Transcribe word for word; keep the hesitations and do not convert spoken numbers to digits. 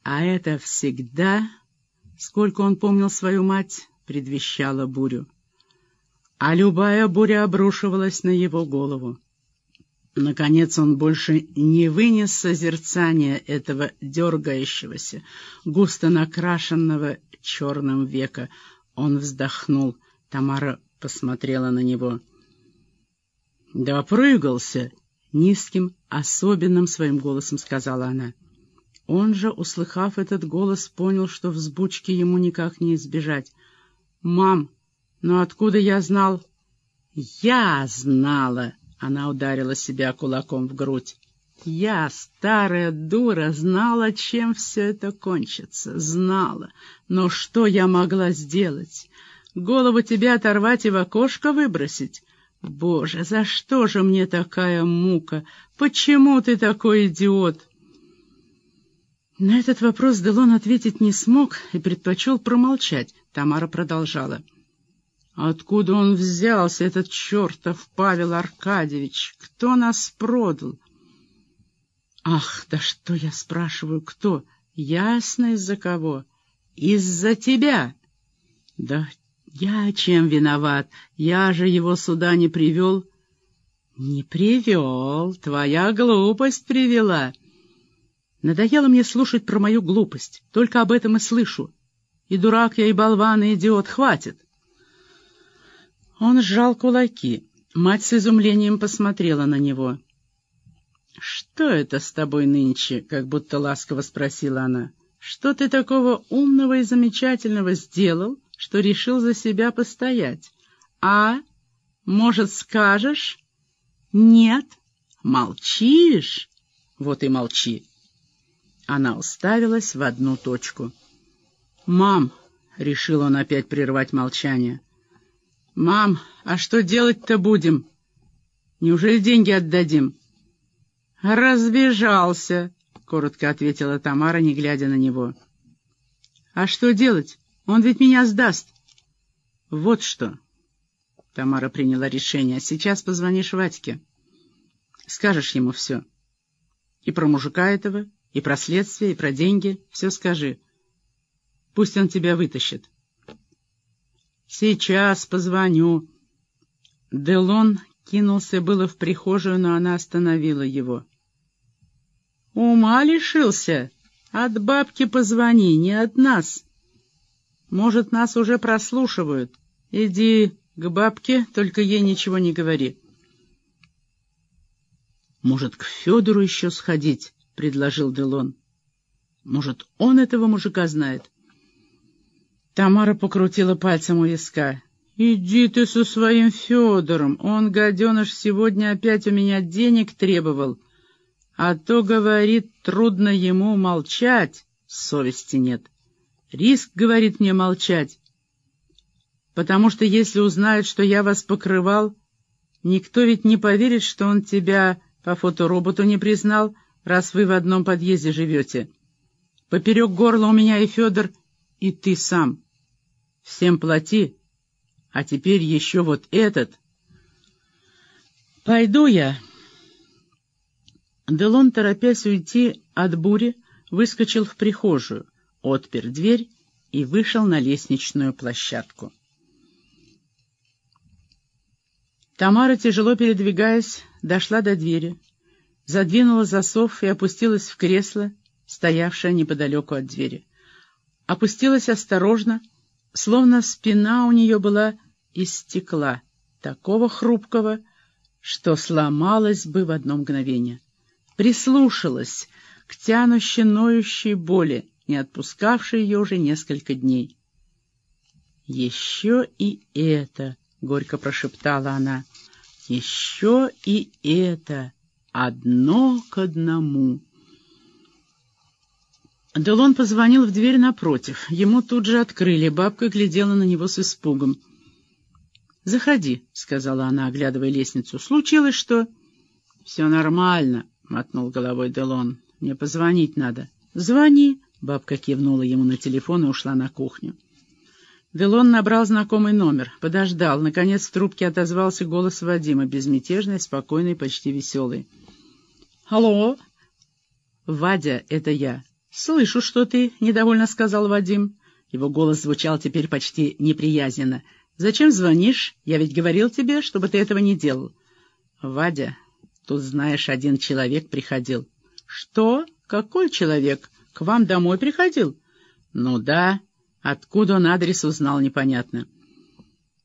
А это всегда, сколько он помнил свою мать, предвещало бурю. А любая буря обрушивалась на его голову. Наконец он больше не вынес созерцания этого дергающегося, густо накрашенного черным века. Он вздохнул. Тамара посмотрела на него. «Допрыгался!» — низким, особенным своим голосом сказала она. Он же, услыхав этот голос, понял, что взбучки ему никак не избежать. «Мам, ну откуда я знал?» «Я знала!» — она ударила себя кулаком в грудь. «Я, старая дура, знала, чем все это кончится. Знала. Но что я могла сделать? Голову тебе оторвать и в окошко выбросить? Боже, за что же мне такая мука? Почему ты такой идиот?» На этот вопрос Делон ответить не смог и предпочел промолчать. Тамара продолжала. «Откуда он взялся, этот чертов Павел Аркадьевич? Кто нас продал?» «Ах, да что я спрашиваю, кто? Ясно, из-за кого. Из-за тебя!» «Да я чем виноват? Я же его сюда не привел». «Не привел, твоя глупость привела». Надоело мне слушать про мою глупость. Только об этом и слышу. И дурак я, и болван, и идиот. Хватит. Он сжал кулаки. Мать с изумлением посмотрела на него. «Что это с тобой нынче?» — как будто ласково спросила она. «Что ты такого умного и замечательного сделал, что решил за себя постоять? А? Может, скажешь? Нет? Молчишь? Вот и молчи». Она уставилась в одну точку. «Мам!» — решил он опять прервать молчание. «Мам, а что делать-то будем? Неужели деньги отдадим?» «Разбежался!» — коротко ответила Тамара, не глядя на него. «А что делать? Он ведь меня сдаст!» «Вот что!» — Тамара приняла решение. «Сейчас позвонишь Вадьке. Скажешь ему все. И про мужика этого, и про следствие, и про деньги. Все скажи. Пусть он тебя вытащит». «Сейчас позвоню». Делон кинулся было в прихожую, но она остановила его. «Ума лишился? От бабки позвони, не от нас. Может, нас уже прослушивают. Иди к бабке, только ей ничего не говори». «Может, к Федору еще сходить?» — предложил Делон. «Может, он этого мужика знает?» Тамара покрутила пальцем у виска. «Иди ты со своим Федором. Он, гаденыш, сегодня опять у меня денег требовал. А то, говорит, трудно ему молчать. Совести нет. Риск, говорит, мне молчать. Потому что если узнают, что я вас покрывал, никто ведь не поверит, что он тебя по фотороботу не признал, раз вы в одном подъезде живете. Поперек горла у меня и Федор, и ты сам. Всем плати, а теперь еще вот этот. Пойду я». Делон, торопясь уйти от бури, выскочил в прихожую, отпер дверь и вышел на лестничную площадку. Тамара, тяжело передвигаясь, дошла до двери, задвинула засов и опустилась в кресло, стоявшее неподалеку от двери. Опустилась осторожно, словно спина у нее была из стекла, такого хрупкого, что сломалась бы в одно мгновение. Прислушалась к тянущей, ноющей боли, не отпускавшей ее уже несколько дней. «Еще и это!» — горько прошептала она. «Еще и это! Одно к одному!» Делон позвонил в дверь напротив. Ему тут же открыли. Бабка глядела на него с испугом. «Заходи», — сказала она, оглядывая лестницу. «Случилось что?» «Все нормально», — мотнул головой Делон. «Мне позвонить надо». «Звони», — бабка кивнула ему на телефон и ушла на кухню. Делон набрал знакомый номер, подождал. Наконец в трубке отозвался голос Вадима, безмятежный, спокойный, почти веселый. «Алло?» «Вадя, это я. «Слышу, что ты», — недовольно сказал Вадим. Его голос звучал теперь почти неприязненно. «Зачем звонишь? Я ведь говорил тебе, чтобы ты этого не делал». «Вадя, тут, знаешь, один человек приходил». «Что? Какой человек? К вам домой приходил?» «Ну да. Откуда он адрес узнал, непонятно».